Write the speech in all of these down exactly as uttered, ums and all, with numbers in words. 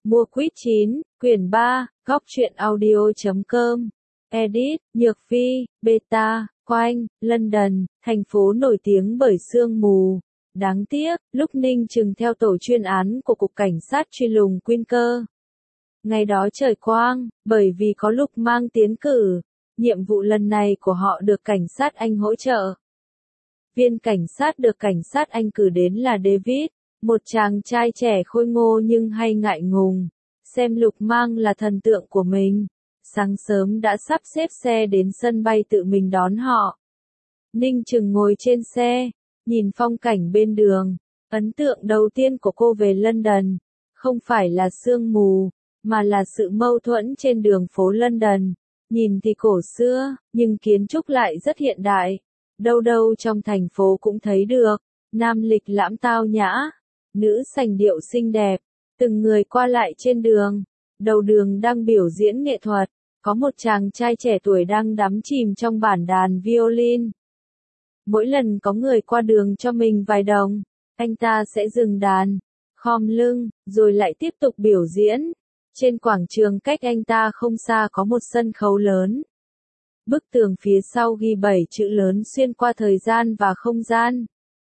Mua quýt chín, quyển ba, góc truyện audio chấm com. Edit, Nhược Phi, Beta, Quanh, London, thành phố nổi tiếng bởi sương mù. Đáng tiếc, lúc Ninh Trừng theo tổ chuyên án của Cục Cảnh sát truy lùng Quinker. Ngày đó trời quang, bởi vì có Lục Mang tiến cử, nhiệm vụ lần này của họ được cảnh sát Anh hỗ trợ. Viên cảnh sát được cảnh sát Anh cử đến là David, một chàng trai trẻ khôi ngô nhưng hay ngại ngùng, xem Lục Mang là thần tượng của mình. Sáng sớm đã sắp xếp xe đến sân bay tự mình đón họ. Ninh Trừng ngồi trên xe, nhìn phong cảnh bên đường. Ấn tượng đầu tiên của cô về London, không phải là sương mù, mà là sự mâu thuẫn trên đường phố London. Nhìn thì cổ xưa, nhưng kiến trúc lại rất hiện đại. Đâu đâu trong thành phố cũng thấy được, nam lịch lãm tao nhã, nữ sành điệu xinh đẹp, từng người qua lại trên đường. Đầu đường đang biểu diễn nghệ thuật, có một chàng trai trẻ tuổi đang đắm chìm trong bản đàn violin. Mỗi lần có người qua đường cho mình vài đồng, anh ta sẽ dừng đàn, khom lưng, rồi lại tiếp tục biểu diễn. Trên quảng trường cách anh ta không xa có một sân khấu lớn. Bức tường phía sau ghi bảy chữ lớn xuyên qua thời gian và không gian.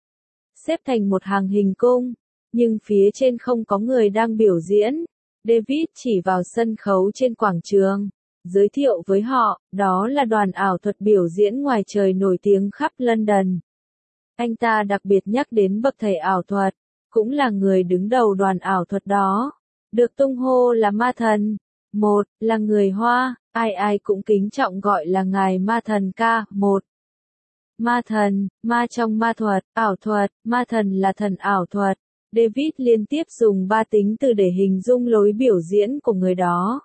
Xếp thành một hàng hình cung, nhưng phía trên không có người đang biểu diễn. David chỉ vào sân khấu trên quảng trường, giới thiệu với họ, đó là đoàn ảo thuật biểu diễn ngoài trời nổi tiếng khắp London. Anh ta đặc biệt nhắc đến bậc thầy ảo thuật, cũng là người đứng đầu đoàn ảo thuật đó, được tung hô là ma thần. Một, là người Hoa, ai ai cũng kính trọng gọi là ngài ma thần ca. Một, ma thần, ma trong ma thuật, ảo thuật, ma thần là thần ảo thuật. David liên tiếp dùng ba tính từ để hình dung lối biểu diễn của người đó.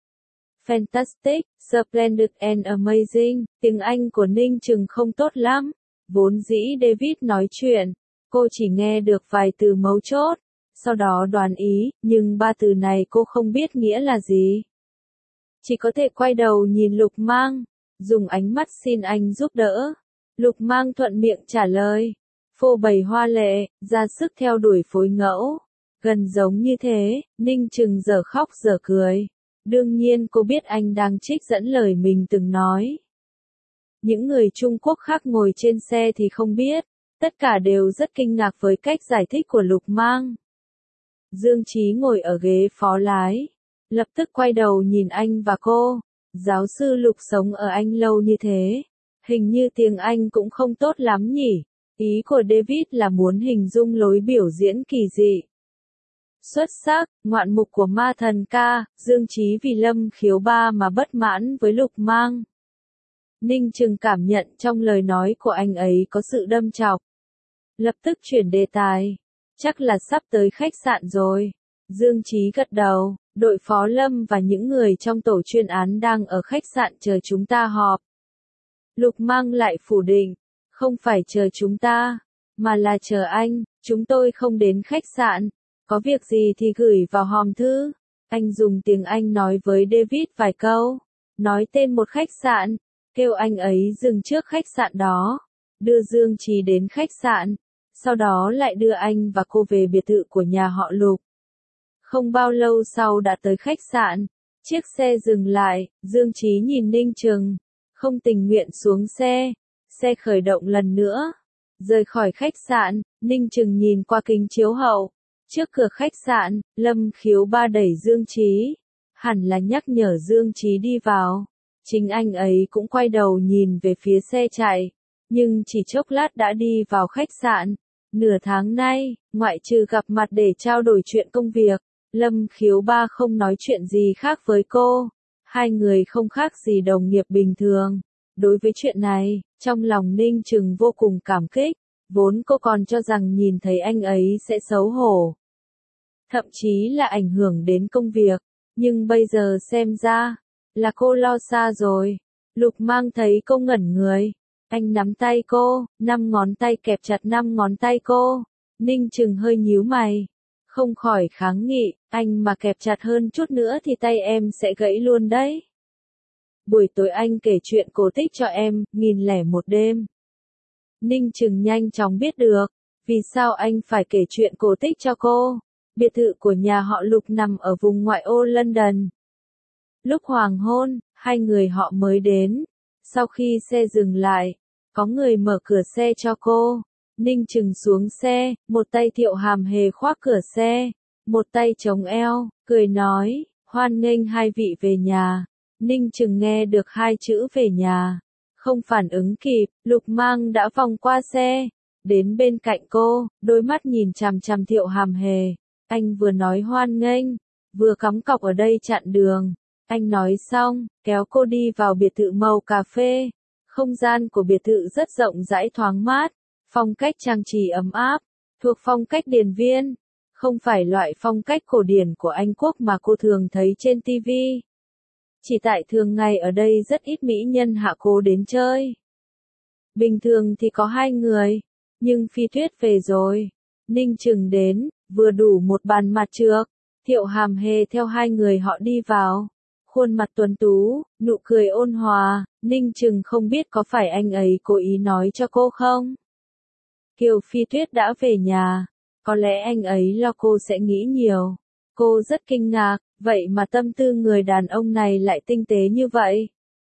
Fantastic, splendid and amazing. Tiếng Anh của Ninh Trừng không tốt lắm. Vốn dĩ David nói chuyện, cô chỉ nghe được vài từ mấu chốt, sau đó đoán ý, nhưng ba từ này cô không biết nghĩa là gì. Chỉ có thể quay đầu nhìn Lục Mang, dùng ánh mắt xin anh giúp đỡ. Lục Mang thuận miệng trả lời, phô bày hoa lệ, ra sức theo đuổi phối ngẫu. Gần giống như thế, Ninh Trừng dở khóc dở cười. Đương nhiên cô biết anh đang trích dẫn lời mình từng nói. Những người Trung Quốc khác ngồi trên xe thì không biết, tất cả đều rất kinh ngạc với cách giải thích của Lục Mang. Dương Chí ngồi ở ghế phó lái, lập tức quay đầu nhìn anh và cô. Giáo sư Lục sống ở Anh lâu như thế, hình như tiếng Anh cũng không tốt lắm nhỉ. Ý của David là muốn hình dung lối biểu diễn kỳ dị, xuất sắc, ngoạn mục của ma thần ca. Dương Chí vì Lâm Khiếu ba mà bất mãn với Lục Mang. Ninh Trừng cảm nhận trong lời nói của anh ấy có sự đâm chọc. Lập tức chuyển đề tài. Chắc là sắp tới khách sạn rồi. Dương Chí gật đầu, đội phó Lâm và những người trong tổ chuyên án đang ở khách sạn chờ chúng ta họp. Lục Mang lại phủ định, không phải chờ chúng ta, mà là chờ anh, chúng tôi không đến khách sạn, có việc gì thì gửi vào hòm thư. Anh dùng tiếng Anh nói với David vài câu, nói tên một khách sạn, kêu anh ấy dừng trước khách sạn đó, đưa Dương Chí đến khách sạn, sau đó lại đưa anh và cô về biệt thự của nhà họ Lục. Không bao lâu sau đã tới khách sạn, chiếc xe dừng lại, Dương Chí nhìn Ninh Trừng, không tình nguyện xuống xe, xe khởi động lần nữa. Rời khỏi khách sạn, Ninh Trừng nhìn qua kính chiếu hậu, trước cửa khách sạn, Lâm Khiếu ba đẩy Dương Chí, hẳn là nhắc nhở Dương Chí đi vào. Chính anh ấy cũng quay đầu nhìn về phía xe chạy, nhưng chỉ chốc lát đã đi vào khách sạn. Nửa tháng nay, ngoại trừ gặp mặt để trao đổi chuyện công việc, Lâm Khiếu ba không nói chuyện gì khác với cô. Hai người không khác gì đồng nghiệp bình thường. Đối với chuyện này, trong lòng Ninh Trừng vô cùng cảm kích, vốn cô còn cho rằng nhìn thấy anh ấy sẽ xấu hổ, thậm chí là ảnh hưởng đến công việc, nhưng bây giờ xem ra, là cô lo xa rồi. Lục Mang thấy cô ngẩn người, anh nắm tay cô, năm ngón tay kẹp chặt năm ngón tay cô. Ninh Trừng hơi nhíu mày, không khỏi kháng nghị, anh mà kẹp chặt hơn chút nữa thì tay em sẽ gãy luôn đấy. Buổi tối anh kể chuyện cổ tích cho em, nghìn lẻ một đêm. Ninh Trừng nhanh chóng biết được, vì sao anh phải kể chuyện cổ tích cho cô. Biệt thự của nhà họ Lục nằm ở vùng ngoại ô London. Lúc hoàng hôn, hai người họ mới đến. Sau khi xe dừng lại, có người mở cửa xe cho cô. Ninh Trừng xuống xe, một tay Thiệu Hàm Hề khoác cửa xe, một tay chống eo, cười nói, hoan nghênh hai vị về nhà. Ninh Trừng nghe được hai chữ về nhà, không phản ứng kịp, Lục Mang đã vòng qua xe, đến bên cạnh cô, đôi mắt nhìn chằm chằm Thiệu Hàm Hề. Anh vừa nói hoan nghênh, vừa cắm cọc ở đây chặn đường. Anh nói xong, kéo cô đi vào biệt thự màu cà phê. Không gian của biệt thự rất rộng rãi thoáng mát, phong cách trang trí ấm áp, thuộc phong cách điền viên, không phải loại phong cách cổ điển của Anh Quốc mà cô thường thấy trên ti vi. Chỉ tại thường ngày ở đây rất ít mỹ nhân hạ cố đến chơi. Bình thường thì có hai người, nhưng Phi Tuyết về rồi. Ninh Trừng đến, vừa đủ một bàn mặt trược. Thiệu Hàm Hề theo hai người họ đi vào. Khuôn mặt tuấn tú, nụ cười ôn hòa, Ninh Trừng không biết có phải anh ấy cố ý nói cho cô không? Kiều Phi Tuyết đã về nhà, có lẽ anh ấy lo cô sẽ nghĩ nhiều. Cô rất kinh ngạc, vậy mà tâm tư người đàn ông này lại tinh tế như vậy.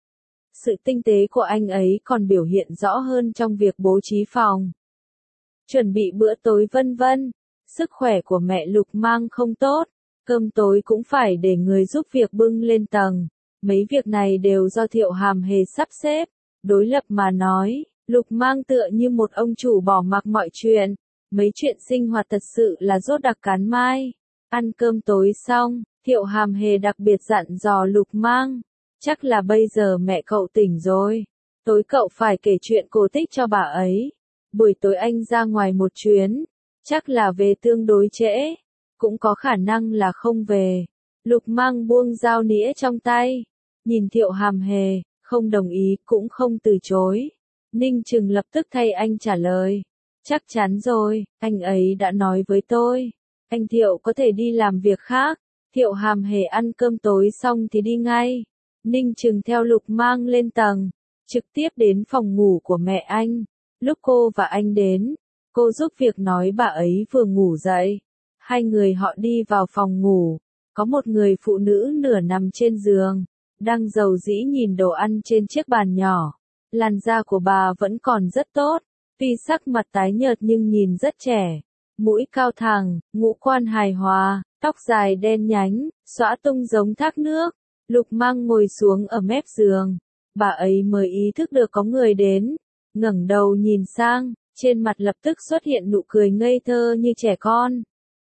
Sự tinh tế của anh ấy còn biểu hiện rõ hơn trong việc bố trí phòng, chuẩn bị bữa tối vân vân. Sức khỏe của mẹ Lục Mang không tốt, cơm tối cũng phải để người giúp việc bưng lên tầng. Mấy việc này đều do Thiệu Hàm Hề sắp xếp. Đối lập mà nói, Lục Mang tựa như một ông chủ bỏ mặc mọi chuyện. Mấy chuyện sinh hoạt thật sự là rốt đặc cán mai. Ăn cơm tối xong, Thiệu Hàm Hề đặc biệt dặn dò Lục Mang. Chắc là bây giờ mẹ cậu tỉnh rồi. Tối cậu phải kể chuyện cổ tích cho bà ấy. Buổi tối anh ra ngoài một chuyến. Chắc là về tương đối trễ. Cũng có khả năng là không về. Lục Mang buông dao nĩa trong tay. Nhìn Thiệu Hàm Hề, không đồng ý cũng không từ chối. Ninh Trừng lập tức thay anh trả lời. Chắc chắn rồi, anh ấy đã nói với tôi. Anh Thiệu có thể đi làm việc khác. Thiệu Hàm Hề ăn cơm tối xong thì đi ngay. Ninh Trừng theo Lục Mang lên tầng, trực tiếp đến phòng ngủ của mẹ anh. Lúc cô và anh đến, cô giúp việc nói bà ấy vừa ngủ dậy. Hai người họ đi vào phòng ngủ, có một người phụ nữ nửa nằm trên giường, đang rầu rĩ nhìn đồ ăn trên chiếc bàn nhỏ. Làn da của bà vẫn còn rất tốt, tuy sắc mặt tái nhợt nhưng nhìn rất trẻ. Mũi cao thẳng, ngũ quan hài hòa, tóc dài đen nhánh, xõa tung giống thác nước. Lục Mang ngồi xuống ở mép giường, bà ấy mới ý thức được có người đến, ngẩng đầu nhìn sang, trên mặt lập tức xuất hiện nụ cười ngây thơ như trẻ con.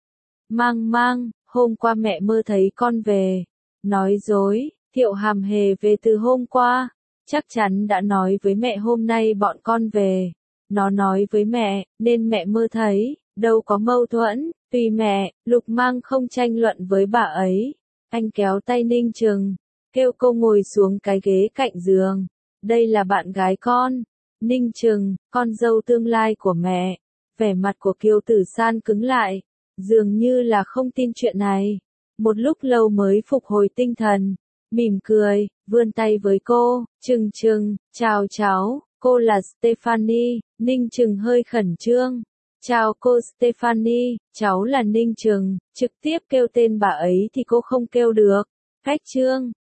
Mang Mang, hôm qua mẹ mơ thấy con về. Nói dối, Thiệu Hàm Hề về từ hôm qua, chắc chắn đã nói với mẹ hôm nay bọn con về. Nó nói với mẹ, nên mẹ mơ thấy, đâu có mâu thuẫn, tùy mẹ. Lục Mang không tranh luận với bà ấy. Anh kéo tay Ninh Trừng, kêu cô ngồi xuống cái ghế cạnh giường. Đây là bạn gái con. Ninh Trừng, con dâu tương lai của mẹ. Vẻ mặt của Kiều Tử San cứng lại, dường như là không tin chuyện này. Một lúc lâu mới phục hồi tinh thần, mỉm cười, vươn tay với cô. Trừng Trừng, chào cháu, cô là Stephanie. Ninh Trừng hơi khẩn trương. Chào cô Stephanie, cháu là Ninh Trừng. Trực tiếp kêu tên bà ấy thì cô không kêu được. Khách trương,